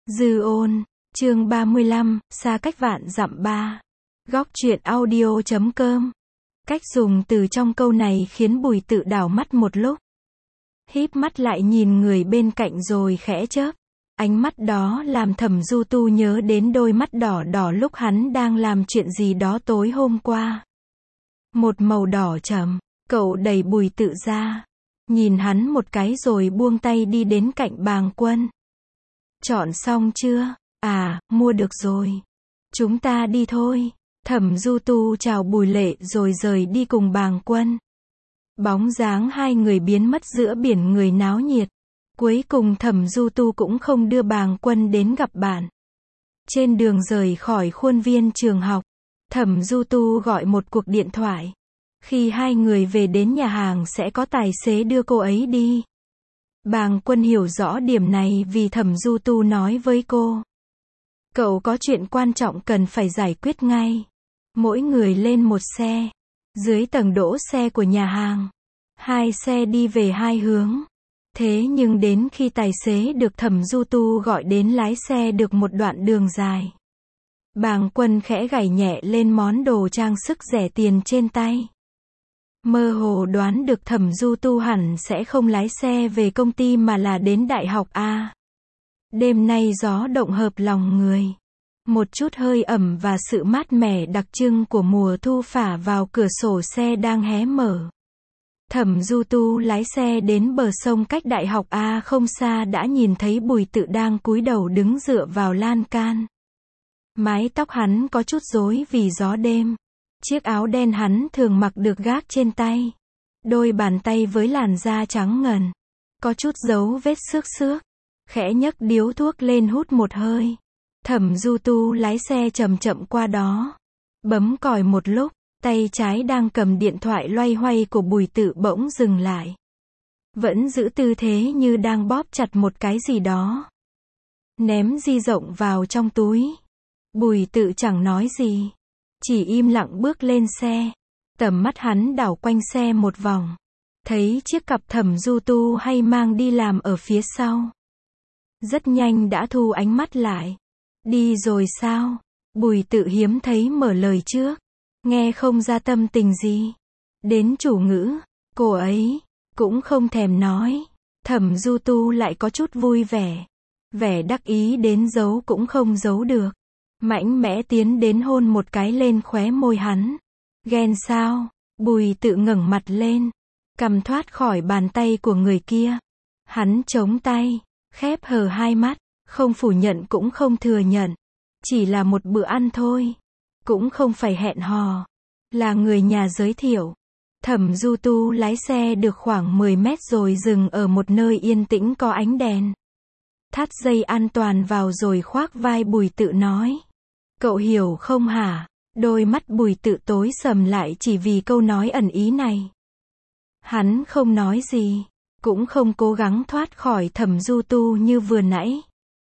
Dư ôn, chương 35, xa cách vạn dặm 3. Góc truyện audio.com. Cách dùng từ trong câu này khiến Bùi Tự đảo mắt một lúc. Híp mắt lại nhìn người bên cạnh rồi khẽ chớp. Ánh mắt đó làm Thẩm Du Tu nhớ đến đôi mắt đỏ đỏ lúc hắn đang làm chuyện gì đó tối hôm qua. Một màu đỏ trầm, cậu đẩy Bùi Tự ra. Nhìn hắn một cái rồi buông tay đi đến cạnh Bàng Quân. Chọn xong chưa? À, mua được rồi. Chúng ta đi thôi. Thẩm Du Tu chào Bùi Lệ rồi rời đi cùng Bàng Quân. Bóng dáng hai người biến mất giữa biển người náo nhiệt. Cuối cùng Thẩm Du Tu cũng không đưa Bàng Quân đến gặp bạn. Trên đường rời khỏi khuôn viên trường học, Thẩm Du Tu gọi một cuộc điện thoại. Khi hai người về đến nhà hàng sẽ có tài xế đưa cô ấy đi. Bàng Quân hiểu rõ điểm này vì Thẩm Du Tu nói với cô. Cậu có chuyện quan trọng cần phải giải quyết ngay. Mỗi người lên một xe. Dưới tầng đỗ xe của nhà hàng. Hai xe đi về hai hướng. Thế nhưng đến khi tài xế được Thẩm Du Tu gọi đến lái xe được một đoạn đường dài. Bàng Quân khẽ gảy nhẹ lên món đồ trang sức rẻ tiền trên tay. Mơ hồ đoán được Thẩm Du Tu hẳn sẽ không lái xe về công ty mà là đến đại học A. Đêm nay gió động hợp lòng người. Một chút hơi ẩm và sự mát mẻ đặc trưng của mùa thu phả vào cửa sổ xe đang hé mở. Thẩm Du Tu lái xe đến bờ sông cách đại học A không xa đã nhìn thấy Bùi Tự đang cúi đầu đứng dựa vào lan can. Mái tóc hắn có chút rối vì gió đêm. Chiếc áo đen hắn thường mặc được gác trên tay. Đôi bàn tay với làn da trắng ngần. Có chút dấu vết xước xước. Khẽ nhấc điếu thuốc lên hút một hơi. Thẩm Du Tu lái xe chậm chậm qua đó. Bấm còi một lúc, tay trái đang cầm điện thoại loay hoay của Bùi Tự bỗng dừng lại. Vẫn giữ tư thế như đang bóp chặt một cái gì đó. Ném di động vào trong túi. Bùi Tự chẳng nói gì. Chỉ im lặng bước lên xe. Tầm mắt hắn đảo quanh xe một vòng. Thấy chiếc cặp Thẩm Du Tu hay mang đi làm ở phía sau. Rất nhanh đã thu ánh mắt lại. Đi rồi sao? Bùi Tự hiếm thấy mở lời trước. Nghe không ra tâm tình gì. Đến chủ ngữ, cô ấy cũng không thèm nói. Thẩm Du Tu lại có chút vui vẻ. Vẻ đắc ý đến giấu cũng không giấu được. Mạnh mẽ tiến đến hôn một cái lên khóe môi hắn. Ghen sao? Bùi Tự ngẩng mặt lên. Cầm thoát khỏi bàn tay của người kia. Hắn chống tay, khép hờ hai mắt. Không phủ nhận cũng không thừa nhận. Chỉ là một bữa ăn thôi. Cũng không phải hẹn hò. Là người nhà giới thiệu. Thẩm Du Tu lái xe được khoảng 10 mét rồi dừng ở một nơi yên tĩnh có ánh đèn. Thắt dây an toàn vào rồi khoác vai Bùi Tự nói. Cậu hiểu không hả? Đôi mắt Bùi Tự tối sầm lại chỉ vì câu nói ẩn ý này. Hắn không nói gì. Cũng không cố gắng thoát khỏi Thẩm Du Tu như vừa nãy.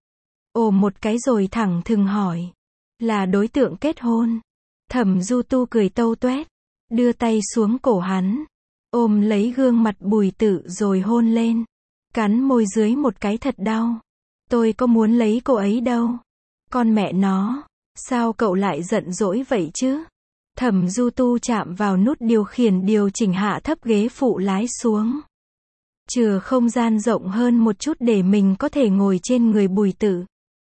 Ồ một cái rồi thẳng thừng hỏi. Là đối tượng kết hôn. Thẩm Du Tu cười tâu tuét. Đưa tay xuống cổ hắn. Ôm lấy gương mặt Bùi Tự rồi hôn lên. Cắn môi dưới một cái thật đau. Tôi có muốn lấy cô ấy đâu. Con mẹ nó. Sao cậu lại giận dỗi vậy chứ? Thẩm Du Tu chạm vào nút điều khiển điều chỉnh hạ thấp ghế phụ lái xuống. Chừa không gian rộng hơn một chút để mình có thể ngồi trên người Bùi Tự.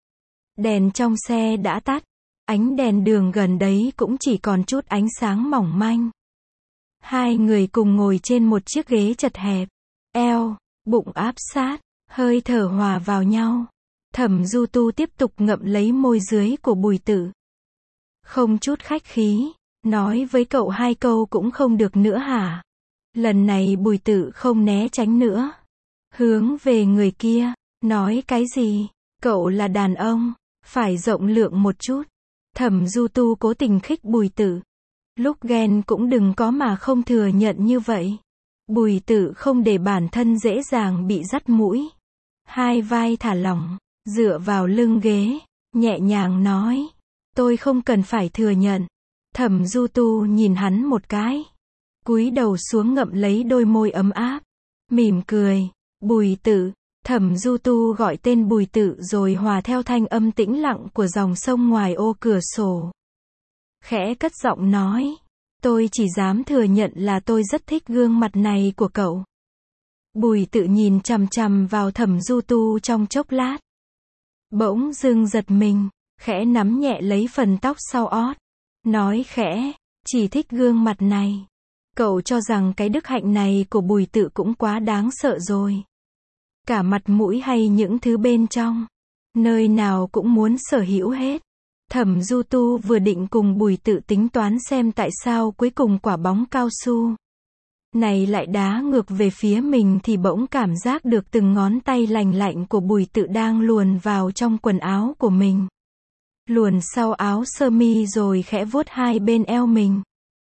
Đèn trong xe đã tắt. Ánh đèn đường gần đấy cũng chỉ còn chút ánh sáng mỏng manh. Hai người cùng ngồi trên một chiếc ghế chật hẹp. Eo, bụng áp sát, hơi thở hòa vào nhau. Thẩm Du Tu tiếp tục ngậm lấy môi dưới của Bùi Tự. Không chút khách khí, nói với cậu hai câu cũng không được nữa hả? Lần này Bùi Tự không né tránh nữa. Hướng về người kia, nói cái gì? Cậu là đàn ông, phải rộng lượng một chút. Thẩm Du Tu cố tình khích Bùi Tự. Lúc ghen cũng đừng có mà không thừa nhận như vậy. Bùi Tự không để bản thân dễ dàng bị dắt mũi. Hai vai thả lỏng, dựa vào lưng ghế, nhẹ nhàng nói. Tôi không cần phải thừa nhận. Thẩm Du Tu nhìn hắn một cái. Cúi đầu xuống ngậm lấy đôi môi ấm áp. Mỉm cười. Bùi Tự, Thẩm Du Tu gọi tên Bùi Tự rồi hòa theo thanh âm tĩnh lặng của dòng sông ngoài ô cửa sổ. Khẽ cất giọng nói, tôi chỉ dám thừa nhận là tôi rất thích gương mặt này của cậu. Bùi Tự nhìn chằm chằm vào Thẩm Du Tu trong chốc lát. Bỗng dưng giật mình, khẽ nắm nhẹ lấy phần tóc sau ót. Nói khẽ, chỉ thích gương mặt này. Cậu cho rằng cái đức hạnh này của Bùi Tự cũng quá đáng sợ rồi. Cả mặt mũi hay những thứ bên trong. Nơi nào cũng muốn sở hữu hết. Thẩm Du Tu vừa định cùng Bùi Tự tính toán xem tại sao cuối cùng quả bóng cao su này lại đá ngược về phía mình thì bỗng cảm giác được từng ngón tay lành lạnh của Bùi Tự đang luồn vào trong quần áo của mình. Luồn sau áo sơ mi rồi khẽ vuốt hai bên eo mình.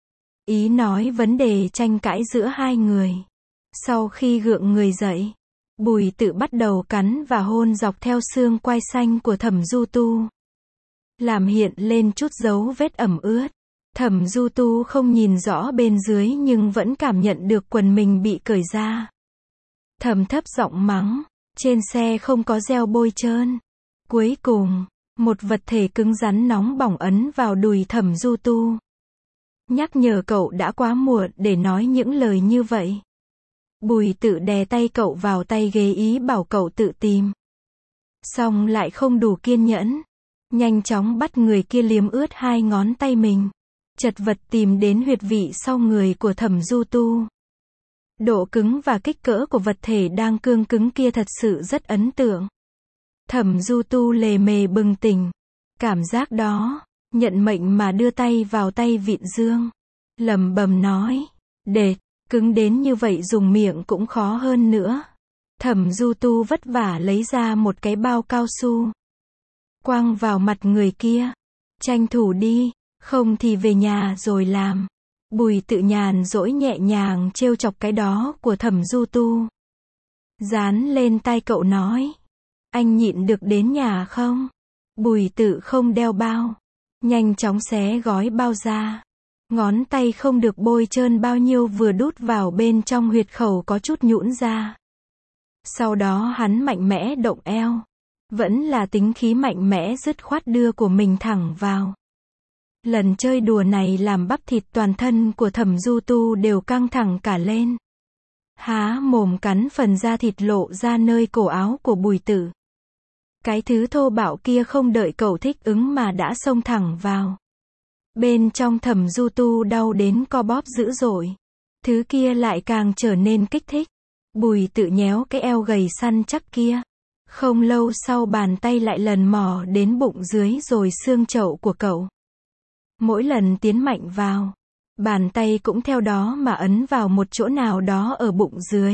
Ý nói vấn đề tranh cãi giữa hai người. Sau khi gượng người dậy, Bùi Tự bắt đầu cắn và hôn dọc theo xương quai xanh của Thẩm Du Tu. Làm hiện lên chút dấu vết ẩm ướt. Thẩm Du Tu không nhìn rõ bên dưới nhưng vẫn cảm nhận được quần mình bị cởi ra. Thầm thấp giọng mắng, trên xe không có gel bôi trơn. Cuối cùng, một vật thể cứng rắn nóng bỏng ấn vào đùi Thẩm Du Tu. Nhắc nhở cậu đã quá muộn để nói những lời như vậy. Bùi Tự đè tay cậu vào tay ghế ý bảo cậu tự tìm. Xong lại không đủ kiên nhẫn. Nhanh chóng bắt người kia liếm ướt hai ngón tay mình. Chật vật tìm đến huyệt vị sau người của Thẩm Du Tu. Độ cứng và kích cỡ của vật thể đang cương cứng kia thật sự rất ấn tượng. Thẩm Du Tu lề mề bừng tỉnh. Cảm giác đó, nhận mệnh mà đưa tay vào tay vịn dương. Lẩm bẩm nói, đệt, cứng đến như vậy dùng miệng cũng khó hơn nữa. Thẩm Du Tu vất vả lấy ra một cái bao cao su. Quăng vào mặt người kia. Tranh thủ đi, không thì về nhà rồi làm. Bùi Tự nhàn dỗi nhẹ nhàng trêu chọc cái đó của Thẩm Du Tu. Dán lên tai cậu nói, anh nhịn được đến nhà không? Bùi Tự không đeo bao. Nhanh chóng xé gói bao ra. Ngón tay không được bôi trơn bao nhiêu vừa đút vào bên trong huyệt khẩu có chút nhũn ra. Sau đó hắn mạnh mẽ động eo. Vẫn là tính khí mạnh mẽ dứt khoát đưa của mình thẳng vào. Lần chơi đùa này làm bắp thịt toàn thân của Thẩm Du Tu đều căng thẳng cả lên. Há mồm cắn phần da thịt lộ ra nơi cổ áo của Bùi Tự. Cái thứ thô bạo kia không đợi cậu thích ứng mà đã xông thẳng vào. Bên trong Thẩm Du Tu đau đến co bóp dữ dội. Thứ kia lại càng trở nên kích thích. Bùi Tự nhéo cái eo gầy săn chắc kia. Không lâu sau bàn tay lại lần mò đến bụng dưới rồi xương chậu của cậu. Mỗi lần tiến mạnh vào, bàn tay cũng theo đó mà ấn vào một chỗ nào đó ở bụng dưới.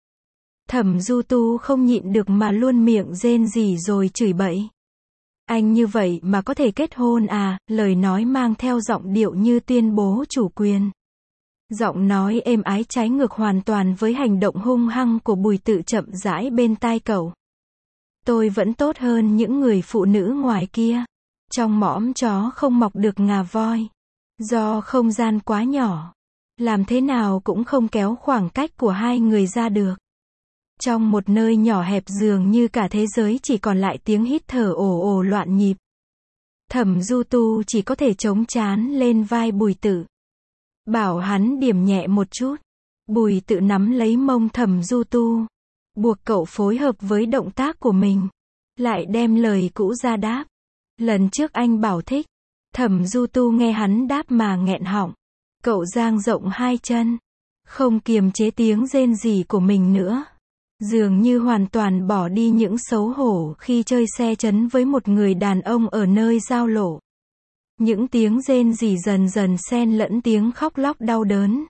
Thẩm Du Tu không nhịn được mà luôn miệng rên rỉ rồi chửi bậy. Anh như vậy mà có thể kết hôn à, lời nói mang theo giọng điệu như tuyên bố chủ quyền. Giọng nói êm ái trái ngược hoàn toàn với hành động hung hăng của Bùi Tự chậm rãi bên tai cậu. Tôi vẫn tốt hơn những người phụ nữ ngoài kia. Trong mõm chó không mọc được ngà voi. Do không gian quá nhỏ. Làm thế nào cũng không kéo khoảng cách của hai người ra được. Trong một nơi nhỏ hẹp dường như cả thế giới chỉ còn lại tiếng hít thở ồ ồ loạn nhịp. Thẩm Du Tu chỉ có thể chống trán lên vai Bùi Tự. Bảo hắn điểm nhẹ một chút. Bùi Tự nắm lấy mông Thẩm Du Tu. Buộc cậu phối hợp với động tác của mình. Lại đem lời cũ ra đáp. Lần trước anh bảo thích. Thẩm Du Tu nghe hắn đáp mà nghẹn họng. Cậu dang rộng hai chân. Không kiềm chế tiếng rên rỉ của mình nữa. Dường như hoàn toàn bỏ đi những xấu hổ khi chơi xe chấn với một người đàn ông ở nơi giao lộ. Những tiếng rên rỉ dần dần xen lẫn tiếng khóc lóc đau đớn.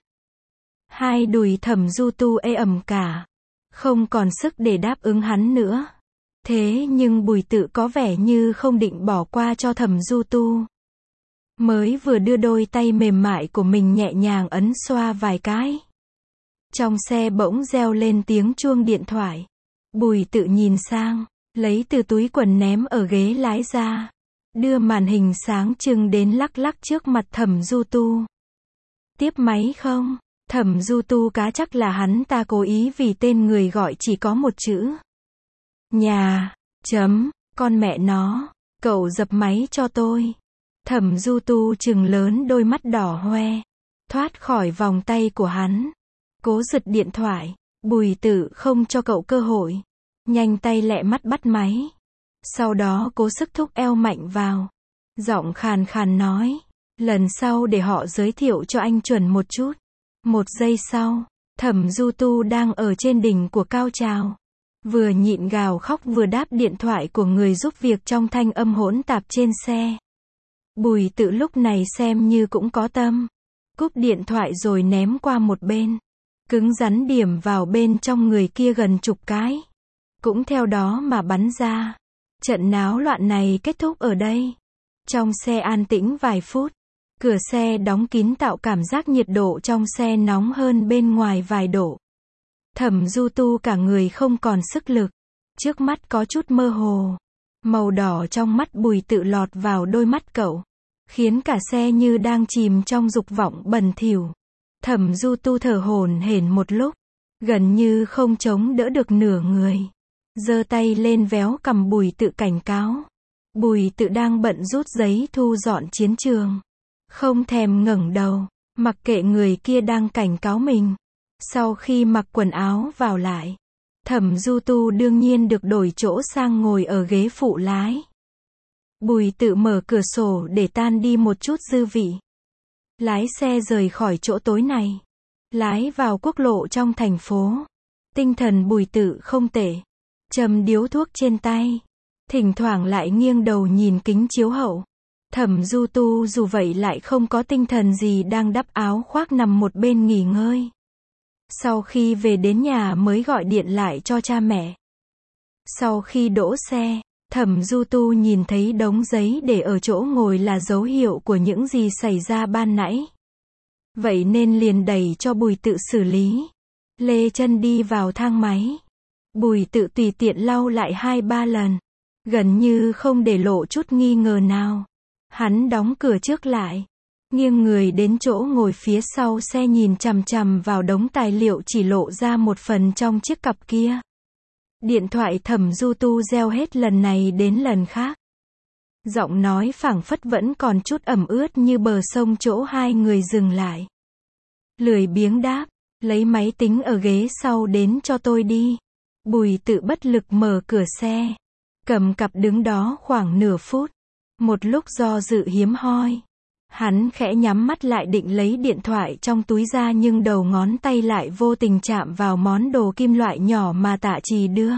Hai đùi Thẩm Du Tu ê ẩm cả. Không còn sức để đáp ứng hắn nữa. Thế nhưng Bùi Tự có vẻ như không định bỏ qua cho Thẩm Du Tu. Mới vừa đưa đôi tay mềm mại của mình nhẹ nhàng ấn xoa vài cái. Trong xe bỗng reo lên tiếng chuông điện thoại. Bùi Tự nhìn sang, lấy từ túi quần ném ở ghế lái ra. Đưa màn hình sáng trưng đến lắc lắc trước mặt Thẩm Du Tu. Tiếp máy không? Thẩm Du Tu cá chắc là hắn ta cố ý vì tên người gọi chỉ có một chữ. Nhà, con mẹ nó, cậu dập máy cho tôi. Thẩm Du Tu trừng lớn đôi mắt đỏ hoe, thoát khỏi vòng tay của hắn. Cố giật điện thoại, Bùi Tự không cho cậu cơ hội. Nhanh tay lẹ mắt bắt máy. Sau đó cố sức thúc eo mạnh vào. Giọng khàn khàn nói, lần sau để họ giới thiệu cho anh chuẩn một chút. Một giây sau, Thẩm Du Tu đang ở trên đỉnh của cao trào. Vừa nhịn gào khóc vừa đáp điện thoại của người giúp việc trong thanh âm hỗn tạp trên xe. Bùi Tự lúc này xem như cũng có tâm. Cúp điện thoại rồi ném qua một bên. Cứng rắn điểm vào bên trong người kia gần chục cái. Cũng theo đó mà bắn ra. Trận náo loạn này kết thúc ở đây. Trong xe an tĩnh vài phút. Cửa xe đóng kín tạo cảm giác nhiệt độ trong xe nóng hơn bên ngoài vài độ. Thẩm Du Tu cả người không còn sức lực. Trước mắt có chút mơ hồ. Màu đỏ trong mắt Bùi Tự lọt vào đôi mắt cậu. Khiến cả xe như đang chìm trong dục vọng bẩn thỉu. Thẩm Du Tu thở hổn hển một lúc. Gần như không chống đỡ được nửa người. Giơ tay lên véo cằm Bùi Tự cảnh cáo. Bùi Tự đang bận rút giấy thu dọn chiến trường. Không thèm ngẩng đầu. Mặc kệ người kia đang cảnh cáo mình. Sau khi mặc quần áo vào lại. Thẩm Du Tu đương nhiên được đổi chỗ sang ngồi ở ghế phụ lái. Bùi Tự mở cửa sổ để tan đi một chút dư vị. Lái xe rời khỏi chỗ tối này. Lái vào quốc lộ trong thành phố. Tinh thần Bùi Tự không tệ. Châm điếu thuốc trên tay. Thỉnh thoảng lại nghiêng đầu nhìn kính chiếu hậu. Thẩm Du Tu dù vậy lại không có tinh thần gì đang đắp áo khoác nằm một bên nghỉ ngơi. Sau khi về đến nhà mới gọi điện lại cho cha mẹ. Sau khi đỗ xe, Thẩm Du Tu nhìn thấy đống giấy để ở chỗ ngồi là dấu hiệu của những gì xảy ra ban nãy. Vậy nên liền đẩy cho Bùi Tự xử lý. Lê chân đi vào thang máy. Bùi Tự tùy tiện lau lại 2-3 lần. Gần như không để lộ chút nghi ngờ nào. Hắn đóng cửa trước lại. Nghiêng người đến chỗ ngồi phía sau xe nhìn chằm chằm vào đống tài liệu chỉ lộ ra một phần trong chiếc cặp kia. Điện thoại Thẩm Du Tu reo hết lần này đến lần khác. Giọng nói phảng phất vẫn còn chút ẩm ướt như bờ sông chỗ hai người dừng lại. Lười biếng đáp, lấy máy tính ở ghế sau đến cho tôi đi. Bùi Tự bất lực mở cửa xe. Cầm cặp đứng đó khoảng nửa phút. Một lúc do dự hiếm hoi. Hắn khẽ nhắm mắt lại định lấy điện thoại trong túi ra nhưng đầu ngón tay lại vô tình chạm vào món đồ kim loại nhỏ mà Tạ Trì đưa.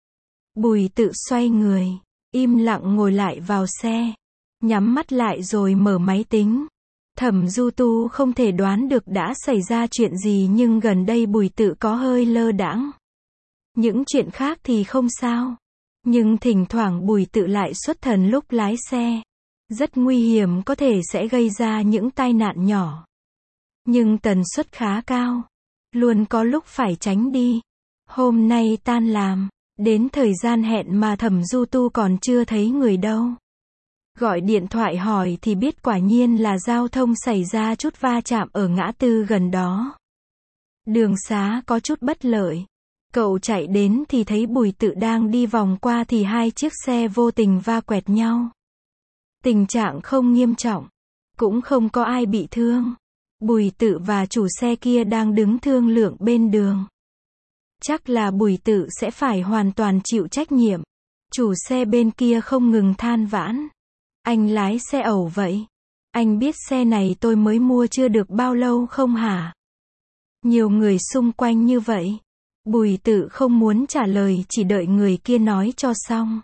Bùi Tự xoay người, im lặng ngồi lại vào xe. Nhắm mắt lại rồi mở máy tính. Thẩm Du Tu không thể đoán được đã xảy ra chuyện gì nhưng gần đây Bùi Tự có hơi lơ đãng. Những chuyện khác thì không sao. Nhưng thỉnh thoảng Bùi Tự lại xuất thần lúc lái xe. Rất nguy hiểm có thể sẽ gây ra những tai nạn nhỏ. Nhưng tần suất khá cao. Luôn có lúc phải tránh đi. Hôm nay tan làm. Đến thời gian hẹn mà Thẩm Du Tu còn chưa thấy người đâu. Gọi điện thoại hỏi thì biết quả nhiên là giao thông xảy ra chút va chạm ở ngã tư gần đó. Đường xá có chút bất lợi. Cậu chạy đến thì thấy Bùi Tự đang đi vòng qua thì hai chiếc xe vô tình va quẹt nhau. Tình trạng không nghiêm trọng. Cũng không có ai bị thương. Bùi Tự và chủ xe kia đang đứng thương lượng bên đường. Chắc là Bùi Tự sẽ phải hoàn toàn chịu trách nhiệm. Chủ xe bên kia không ngừng than vãn. Anh lái xe ẩu vậy. Anh biết xe này tôi mới mua chưa được bao lâu không hả? Nhiều người xung quanh như vậy. Bùi Tự không muốn trả lời chỉ đợi người kia nói cho xong.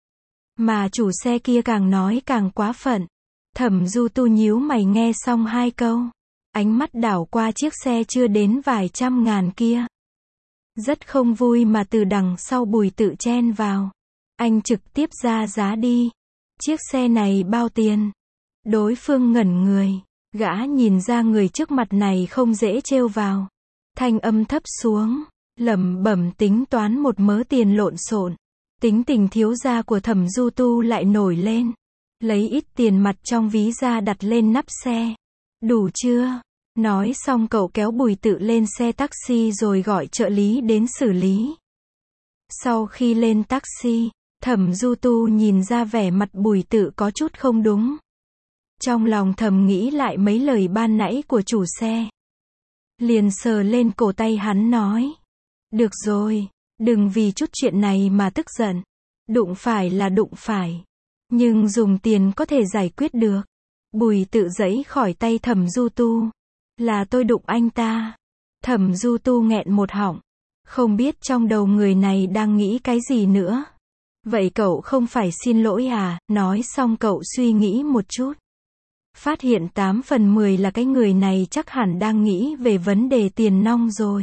Mà chủ xe kia càng nói càng quá phận. Thẩm Du Tu nhíu mày nghe xong hai câu. Ánh mắt đảo qua chiếc xe chưa đến vài trăm ngàn kia. Rất không vui mà từ đằng sau Bùi Tự chen vào. Anh trực tiếp ra giá đi. Chiếc xe này bao tiền? Đối phương ngẩn người. Gã nhìn ra người trước mặt này không dễ trêu vào. Thanh âm thấp xuống. Lẩm bẩm tính toán một mớ tiền lộn xộn. Tính tình thiếu gia của Thẩm Du Tu lại nổi lên. Lấy ít tiền mặt trong ví ra đặt lên nắp xe. Đủ chưa? Nói xong cậu kéo Bùi Tự lên xe taxi rồi gọi trợ lý đến xử lý. Sau khi lên taxi, Thẩm Du Tu nhìn ra vẻ mặt Bùi Tự có chút không đúng. Trong lòng thầm nghĩ lại mấy lời ban nãy của chủ xe. Liền sờ lên cổ tay hắn nói. Được rồi, đừng vì chút chuyện này mà tức giận. Đụng phải là đụng phải. Nhưng dùng tiền có thể giải quyết được. Bùi Tự giãy khỏi tay Thẩm Du Tu. Là tôi đụng anh ta. Thẩm Du Tu nghẹn một họng. Không biết trong đầu người này đang nghĩ cái gì nữa. Vậy cậu không phải xin lỗi à? Nói xong cậu suy nghĩ một chút. Phát hiện 8 phần 10 là cái người này chắc hẳn đang nghĩ về vấn đề tiền nong rồi.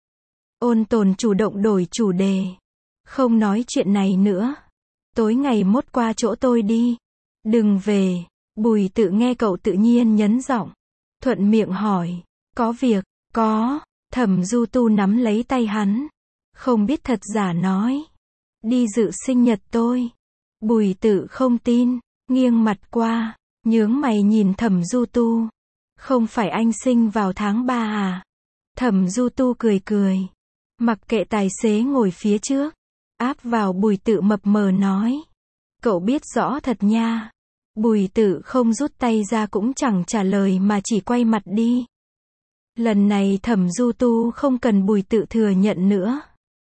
Ôn Tồn chủ động đổi chủ đề. Không nói chuyện này nữa. Tối ngày mốt qua chỗ tôi đi. Đừng về. Bùi Tự nghe cậu tự nhiên nhấn giọng. Thuận miệng hỏi. Có việc? Có. Thẩm Du Tu nắm lấy tay hắn. Không biết thật giả nói. Đi dự sinh nhật tôi. Bùi Tự không tin. Nghiêng mặt qua. Nhướng mày nhìn Thẩm Du Tu. Không phải anh sinh vào tháng 3 à? Thẩm Du Tu cười cười. Mặc kệ tài xế ngồi phía trước. Áp vào Bùi Tự mập mờ nói. Cậu biết rõ thật nha. Bùi Tự không rút tay ra cũng chẳng trả lời mà chỉ quay mặt đi. Lần này Thẩm Du Tu không cần Bùi Tự thừa nhận nữa.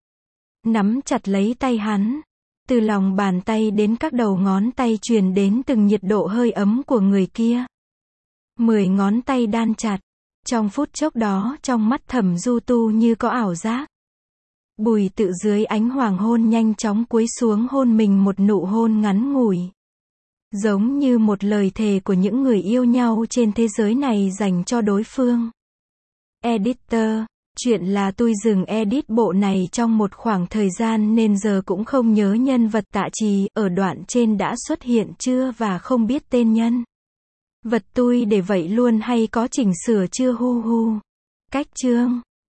Nắm chặt lấy tay hắn. Từ lòng bàn tay đến các đầu ngón tay truyền đến từng nhiệt độ hơi ấm của người kia. 10 ngón tay đan chặt. Trong phút chốc đó trong mắt Thẩm Du Tu như có ảo giác. Bùi Tự dưới ánh hoàng hôn nhanh chóng cúi xuống hôn mình một nụ hôn ngắn ngủi. Giống như một lời thề của những người yêu nhau trên thế giới này dành cho đối phương. Editor, chuyện là tôi dừng edit bộ này trong một khoảng thời gian nên giờ cũng không nhớ nhân vật Tạ Trì ở đoạn trên đã xuất hiện chưa và không biết tên nhân vật tôi để vậy luôn hay có chỉnh sửa chưa hu hu. Cách chương